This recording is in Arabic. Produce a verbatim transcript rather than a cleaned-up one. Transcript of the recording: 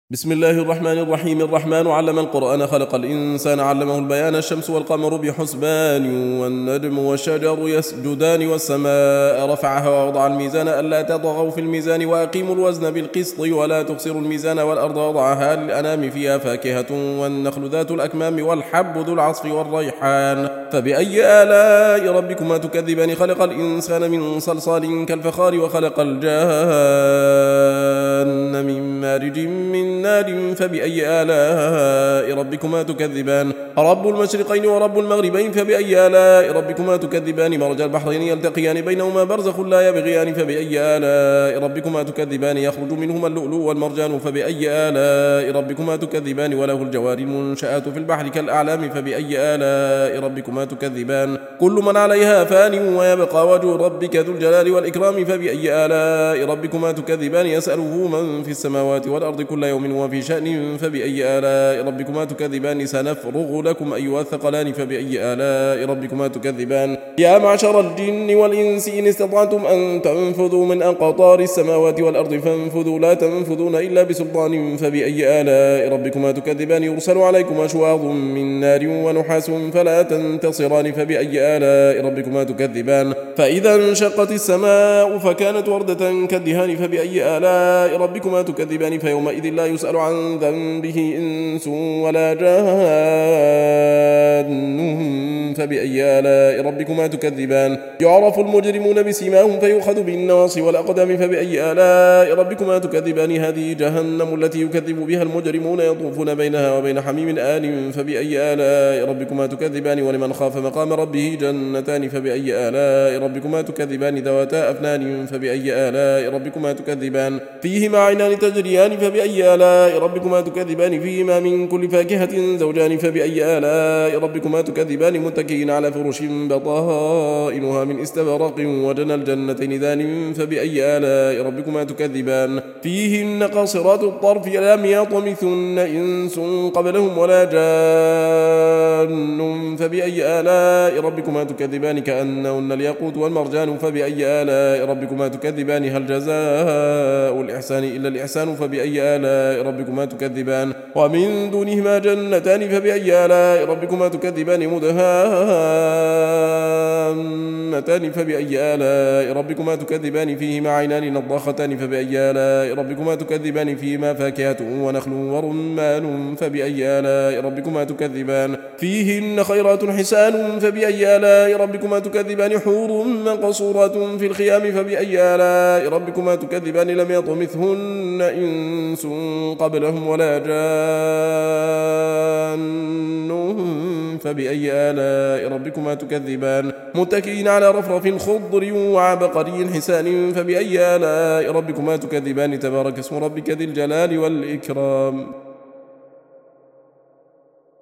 بسم الله الرحمن الرحيم. الرحمن علم القرآن خلق الإنسان علمه البيان. الشمس والقمر بحسبان والنجم والشجر يسجدان والسماء رفعها ووضع الميزان ألا تطغوا في الميزان وأقيموا الوزن بالقسط ولا تخسروا الميزان والأرض وضعها للأنام فيها فاكهة والنخل ذات الأكمام والحب ذو العصف والريحان فبأي آلاء ربكما تكذبان. خلق الإنسان من صلصال كالفخار وخلق الجان من مارج من نار فبأي آلاء ربكما تكذبان. رب المشرقين ورب المغربين فبأي آلاء ربكما تكذبان. مرج البحرين يلتقيان بينهما برزخ لا يبغيان فبأي آلاء ربكما تكذبان. يخرج منهما اللؤلؤ والمرجان فبأي آلاء ربكما تكذبان. وله الجوار المنشآت في البحر كالأعلام فبأي آلاء ربكما تكذبان. كل من عليها فان ويبقى وجه ربك ذو الجلال والإكرام فبأي آلاء ربكما تكذبان. يسأله من في السماوات والأرض كل يوم وفي شأن فبأي آلاء ربكما تكذبان. سنفرغ لكم أيها الثقلان فبأي آلاء ربكما تكذبان. يا معشر الجن والإنس إن استطعتم أن تنفذوا من أقطار السماوات والأرض فانفذوا لا تنفذون إلا بسلطان فبأي آلاء ربكما تكذبان. يرسل عليكم أشواظ من نار ونحاس فلا تنتصران فبأي آلاء ربكما تكذبان. فإذا انشقت السماء فكانت وردة كالدهان فبأي آلاء ربكما تكذبان. فيومئذ لا يسأل عن ذنبه إنس ولا جان فبأي آلاء ربكما تكذبان. يعرف المجرمون بسيماهم فيؤخذ بالنواصي والأقدام فبأي آلاء ربكما تكذبان. هذه جهنم التي يكذب بها المجرمون يطوفون بينها وبين حميم آن فبأي آلاء ربكما تكذبان. ولمن خاف مقام ربه جنتان فبأي آلاء ربكما تكذبان. ذواتا أفنان فبأي آلاء ربكما تكذبان. فيهما عينان تجريان فبأي آلاء ربكما تكذبان. فيهما من كل فاكهة زوجان فبأي آلاء ربكما تكذبان. متكئين على فرش بطائنها من استبرق وجنى الجنتين دان فبأي آلاء ربكما تكذبان. فيهن قاصرات الطرف لم يطمثن إنس قبلهم ولا جان فبأي آلاء ربكما تكذبان. كأنهن الياقوت والمرجان فبأي آلاء ربكما تكذبان. هل جزاء الإحسان إلا الإحسان فبأي آلاء ربكما تكذبان. ومن دونهما جنتان فبأي آلاء ربكما تكذبان. مدهامتان فبأي آلاء ربكما تكذبان. فيهما عينان نضاختان فبأي آلاء ربكما تكذبان. فيهما فاكهة ونخل ورمان فبأي آلاء ربكما تكذبان. فيهن خيرات حسان فبأي آلاء ربكما تكذبان. حور مقصورات في الخيام فبأي آلاء ربكما تكذبان. لم يطمثهن إنس قبلهم ولا جان فبأي آلاء ربكما تكذبان. متكئين على رفرف خضر وعبقري حسان فبأي آلاء ربكما تكذبان. تبارك اسم ربك ذي الجلال والإكرام.